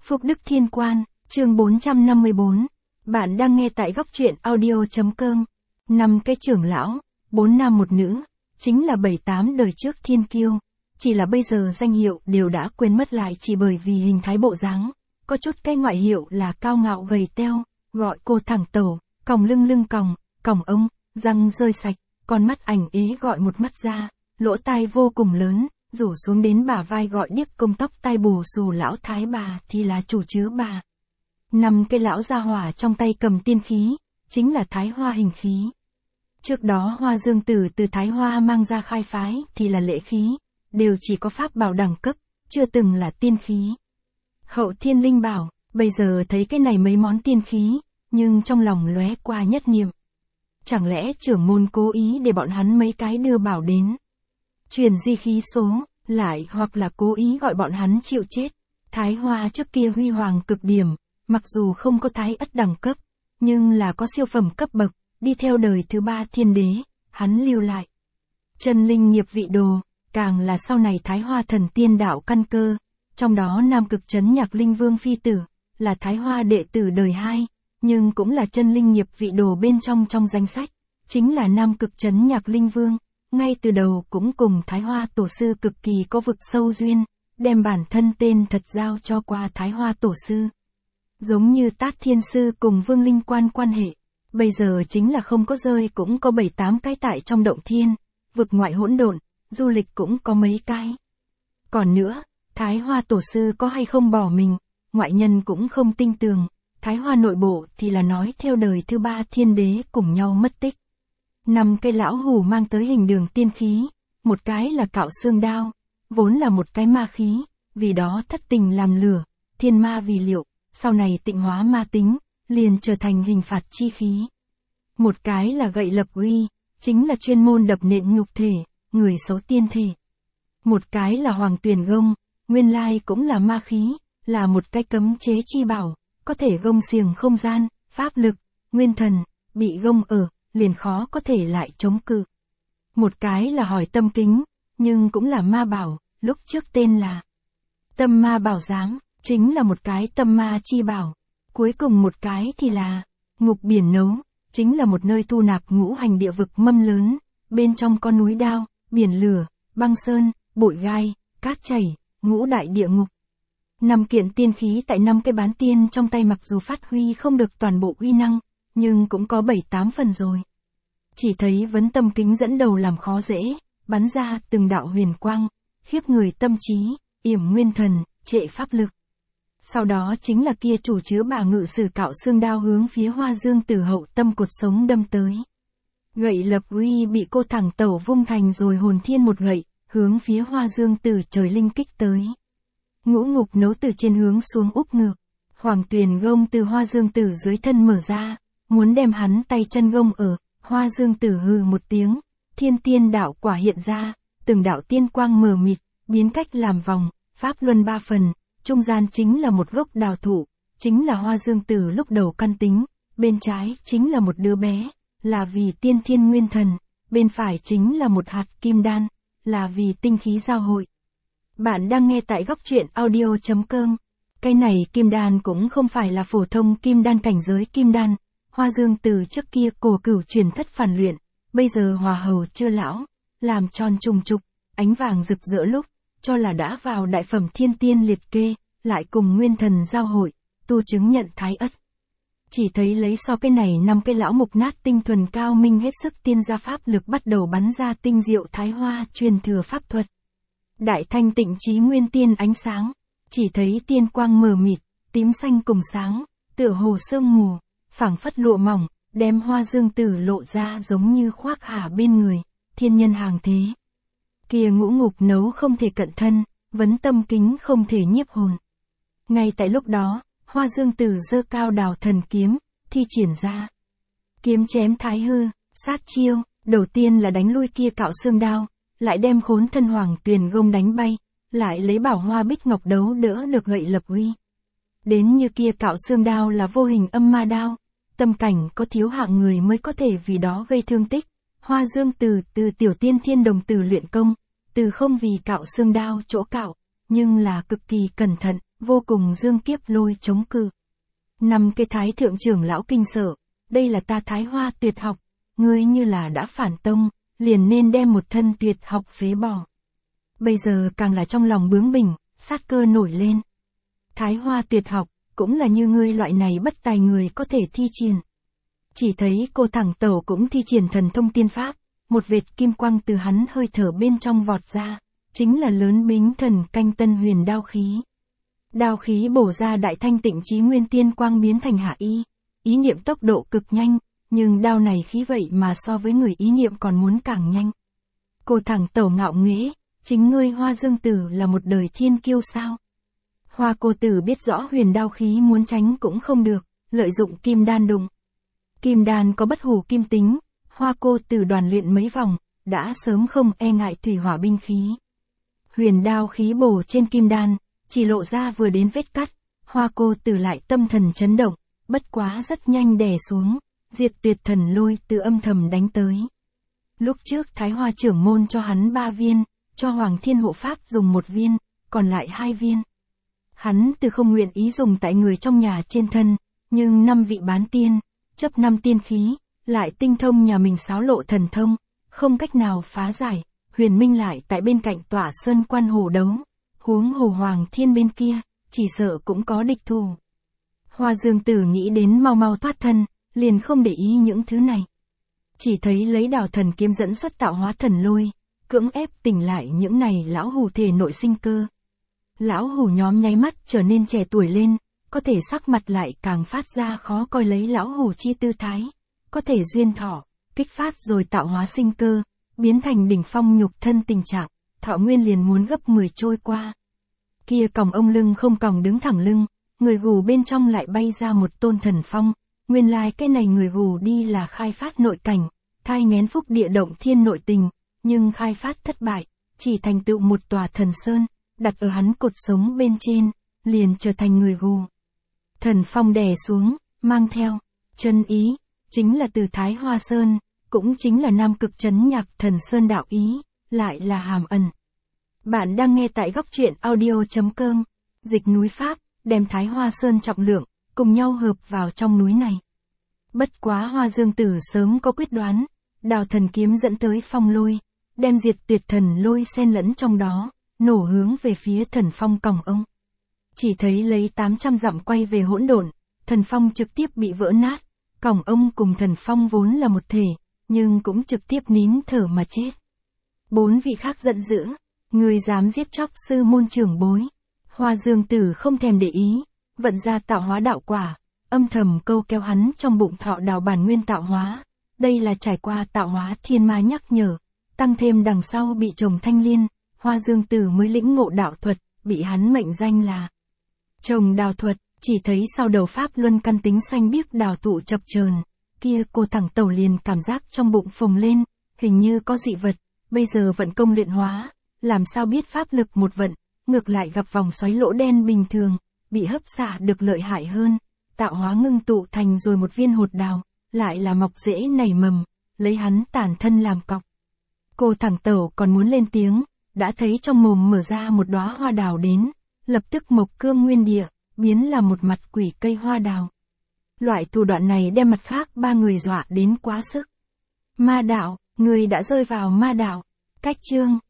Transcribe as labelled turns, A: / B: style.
A: Phúc Đức Thiên Quan, chương 454. Bạn đang nghe tại góc truyện audio.com. 5 cái trưởng lão, 4 nam một nữ, chính là 7-8 đời trước thiên kiêu. Chỉ là bây giờ danh hiệu đều đã quên mất lại chỉ bởi vì hình thái bộ dáng. Có chút cái ngoại hiệu là cao ngạo gầy teo, gọi cô thẳng tẩu, còng lưng còng ông, răng rơi sạch, con mắt ảnh ý gọi một mắt ra, lỗ tai vô cùng lớn, rủ xuống đến bả vai gọi điếc công tóc tai bù xù lão thái bà thì là chủ chứa bà. 5 cái lão gia hỏa trong tay cầm tiên khí, chính là Thái Hoa hình khí. Trước đó Hoa Dương Tử từ Thái Hoa mang ra khai phái thì là lễ khí, đều chỉ có pháp bảo đẳng cấp, chưa từng là tiên khí. Hậu Thiên Linh bảo, bây giờ thấy cái này mấy món tiên khí, nhưng trong lòng lóe qua nhất niệm. Chẳng lẽ trưởng môn cố ý để bọn hắn mấy cái đưa bảo đến truyền di khí số, lại hoặc là cố ý gọi bọn hắn chịu chết. Thái Hoa trước kia huy hoàng cực điểm, mặc dù không có thái ất đẳng cấp, nhưng là có siêu phẩm cấp bậc, đi theo đời thứ 3 thiên đế, hắn lưu lại. Chân linh nghiệp vị đồ, càng là sau này Thái Hoa thần tiên đạo căn cơ, trong đó Nam Cực Trấn Nhạc Linh Vương phi tử, là Thái Hoa đệ tử đời 2, nhưng cũng là chân linh nghiệp vị đồ bên trong danh sách, chính là Nam Cực Trấn Nhạc Linh Vương. Ngay từ đầu cũng cùng Thái Hoa Tổ Sư cực kỳ có vực sâu duyên, đem bản thân tên thật giao cho qua Thái Hoa Tổ Sư. Giống như Tát Thiên Sư cùng Vương Linh quan hệ, bây giờ chính là không có rơi cũng có 7-8 cái tại trong động thiên, vực ngoại hỗn độn, du lịch cũng có mấy cái. Còn nữa, Thái Hoa Tổ Sư có hay không bỏ mình, ngoại nhân cũng không tin tường, Thái Hoa nội bộ thì là nói theo đời thứ 3 thiên đế cùng nhau mất tích. 5 cây lão hủ mang tới hình đường tiên khí, một cái là cạo xương đao, vốn là một cái ma khí, vì đó thất tình làm lửa, thiên ma vì liệu, sau này tịnh hóa ma tính, liền trở thành hình phạt chi khí. Một cái là gậy lập uy, chính là chuyên môn đập nện nhục thể, người xấu tiên thể. Một cái là hoàng tuyền gông, nguyên lai cũng là ma khí, là một cái cấm chế chi bảo, có thể gông xiềng không gian, pháp lực, nguyên thần, bị gông ở, liền khó có thể lại chống cự. Một cái là hỏi tâm kính, nhưng cũng là ma bảo, lúc trước tên là tâm ma bảo giám, chính là một cái tâm ma chi bảo. Cuối cùng một cái thì là ngục biển nấu, chính là một nơi thu nạp ngũ hành địa vực mâm lớn, bên trong có núi đao, biển lửa, băng sơn, bụi gai, cát chảy, ngũ đại địa ngục. 5 kiện tiên khí tại 5 cái bán tiên trong tay mặc dù phát huy không được toàn bộ uy năng, nhưng cũng có 7-8 phần rồi. Chỉ thấy vấn tâm kính dẫn đầu làm khó dễ, bắn ra từng đạo huyền quang, khiếp người tâm trí, yểm nguyên thần, trệ pháp lực. Sau đó chính là kia chủ chứa bà ngự sử cạo xương đao hướng phía Hoa Dương Tử hậu tâm cột sống đâm tới. Gậy lập uy bị cô thẳng tẩu vung thành rồi hồn thiên một gậy, hướng phía Hoa Dương Tử trời linh kích tới. Ngũ ngục nấu từ trên hướng xuống úp ngược, hoàng tuyền gông từ Hoa Dương Tử dưới thân mở ra, muốn đem hắn tay chân gông ở. Hoa Dương Tử hừ một tiếng, thiên tiên đạo quả hiện ra, từng đạo tiên quang mờ mịt, biến cách làm vòng, pháp luân 3 phần, trung gian chính là một gốc đào thụ, chính là Hoa Dương Tử lúc đầu căn tính, bên trái chính là một đứa bé, là vì tiên thiên nguyên thần, bên phải chính là một hạt kim đan, là vì tinh khí giao hội. Bạn đang nghe tại góc truyện audio.com. Cái này kim đan cũng không phải là phổ thông kim đan cảnh giới kim đan. Hoa Dương Tử trước kia cổ cửu truyền thất phản luyện, bây giờ hòa hầu chưa lão, làm tròn trùng trục, ánh vàng rực rỡ lúc, cho là đã vào đại phẩm thiên tiên liệt kê, lại cùng nguyên thần giao hội, tu chứng nhận thái ất. Chỉ thấy lấy so cái này 5 cái lão mục nát tinh thuần cao minh hết sức tiên gia pháp lực bắt đầu bắn ra tinh diệu Thái Hoa truyền thừa pháp thuật. Đại thanh tịnh trí nguyên tiên ánh sáng, chỉ thấy tiên quang mờ mịt, tím xanh cùng sáng, tựa hồ sương mù. Phảng phất lụa mỏng, đem Hoa Dương Tử lộ ra giống như khoác hả bên người, thiên nhân hàng thế. Kia ngũ ngục nấu không thể cận thân, vấn tâm kính không thể nhiếp hồn. Ngay tại lúc đó, Hoa Dương Tử giơ cao đào thần kiếm, thi triển ra. Kiếm chém thái hư, sát chiêu, đầu tiên là đánh lui kia cạo xương đao, lại đem khốn thân hoàng tuyền gông đánh bay, lại lấy bảo hoa bích ngọc đấu đỡ được gậy lập uy. Đến như kia cạo xương đao là vô hình âm ma đao. Tâm cảnh có thiếu hạng người mới có thể vì đó gây thương tích. Hoa Dương Tử từ tiểu tiên thiên đồng tử luyện công, từ không vì cạo xương đao chỗ cạo, nhưng là cực kỳ cẩn thận, vô cùng dương kiếp lôi chống cự. Năm cái thái thượng trưởng lão kinh sợ, đây là ta Thái Hoa tuyệt học, ngươi như là đã phản tông, liền nên đem một thân tuyệt học phế bỏ. Bây giờ càng là trong lòng bướng bỉnh, sát cơ nổi lên. Thái Hoa tuyệt học, cũng là như ngươi loại này bất tài người có thể thi triển. Chỉ thấy cô thẳng tẩu cũng thi triển thần thông tiên pháp, một vệt kim quang từ hắn hơi thở bên trong vọt ra, chính là lớn bính thần canh tân huyền đao khí. Đao khí bổ ra đại thanh tịnh chí nguyên tiên quang biến thành hạ y, ý niệm tốc độ cực nhanh, nhưng đao này khí vậy mà so với người ý niệm còn muốn càng nhanh. Cô thẳng tẩu ngạo nghễ, chính ngươi Hoa Dương Tử là một đời thiên kiêu sao? Hoa cô tử biết rõ huyền đao khí muốn tránh cũng không được, lợi dụng kim đan đụng. Kim đan có bất hủ kim tính, Hoa cô tử đoàn luyện mấy vòng, đã sớm không e ngại thủy hỏa binh khí. Huyền đao khí bổ trên kim đan, chỉ lộ ra vừa đến vết cắt, Hoa cô tử lại tâm thần chấn động, bất quá rất nhanh đè xuống, diệt tuyệt thần lôi từ âm thầm đánh tới. Lúc trước Thái Hoa trưởng môn cho hắn 3 viên, cho Hoàng Thiên Hộ Pháp dùng 1 viên, còn lại 2 viên. Hắn từ không nguyện ý dùng tại người trong nhà trên thân, nhưng 5 vị bán tiên, chấp 5 tiên khí, lại tinh thông nhà mình xáo lộ thần thông, không cách nào phá giải, Huyền Minh lại tại bên cạnh tỏa sơn quan hồ đấu, huống hồ Hoàng Thiên bên kia, chỉ sợ cũng có địch thủ. Hoa Dương Tử nghĩ đến mau mau thoát thân, liền không để ý những thứ này. Chỉ thấy lấy đào thần kiếm dẫn xuất tạo hóa thần lôi, cưỡng ép tỉnh lại những này lão hủ thể nội sinh cơ. Lão hủ nhóm nháy mắt trở nên trẻ tuổi lên, có thể sắc mặt lại càng phát ra khó coi lấy lão hủ chi tư thái, có thể duyên thọ, kích phát rồi tạo hóa sinh cơ, biến thành đỉnh phong nhục thân tình trạng, thọ nguyên liền muốn gấp 10 trôi qua. Kia còng ông lưng không còng đứng thẳng lưng, người gù bên trong lại bay ra một tôn thần phong, nguyên lai cái này người gù đi là khai phát nội cảnh, thai nghén phúc địa động thiên nội tình, nhưng khai phát thất bại, chỉ thành tựu một tòa thần sơn, đặt ở hắn cột sống bên trên, liền trở thành người gù. Thần phong đè xuống, mang theo, chân ý, chính là từ Thái Hoa Sơn, cũng chính là Nam Cực Trấn Nhạc Thần Sơn đạo ý, lại là hàm ẩn. Bạn đang nghe tại góc truyện audio.com, dịch núi Pháp, đem Thái Hoa Sơn trọng lượng, cùng nhau hợp vào trong núi này. Bất quá Hoa Dương Tử sớm có quyết đoán, đào thần kiếm dẫn tới phong lôi, đem diệt tuyệt thần lôi xen lẫn trong đó, nổ hướng về phía thần phong còng ông. Chỉ thấy lấy 800 dặm quay về hỗn độn, thần phong trực tiếp bị vỡ nát, còng ông cùng thần phong vốn là một thể, nhưng cũng trực tiếp nín thở mà chết. 4 vị khác giận dữ, người dám giết chóc sư môn trưởng bối. Hoa Dương Tử không thèm để ý, vận ra tạo hóa đạo quả, âm thầm câu kéo hắn trong bụng thọ đào bản nguyên tạo hóa. Đây là trải qua tạo hóa thiên ma nhắc nhở, tăng thêm đằng sau bị trồng thanh liên, Hoa Dương Tử mới lĩnh ngộ đạo thuật, bị hắn mệnh danh là trồng đào thuật. Chỉ thấy sau đầu pháp luân căn tính xanh biếc đào tụ chập chờn, kia cô thẳng tẩu liền cảm giác trong bụng phồng lên, hình như có dị vật, bây giờ vận công luyện hóa, làm sao biết pháp lực một vận, ngược lại gặp vòng xoáy lỗ đen bình thường, bị hấp xả được lợi hại hơn, tạo hóa ngưng tụ thành rồi một viên hột đào, lại là mọc rễ nảy mầm, lấy hắn tản thân làm cọc. Cô thẳng tẩu còn muốn lên tiếng, đã thấy trong mồm mở ra một đóa hoa đào đến, lập tức mộc cương nguyên địa, biến là một mặt quỷ cây hoa đào. Loại thủ đoạn này đem mặt khác 3 người dọa đến quá sức. Ma đạo, người đã rơi vào ma đạo. Cách chương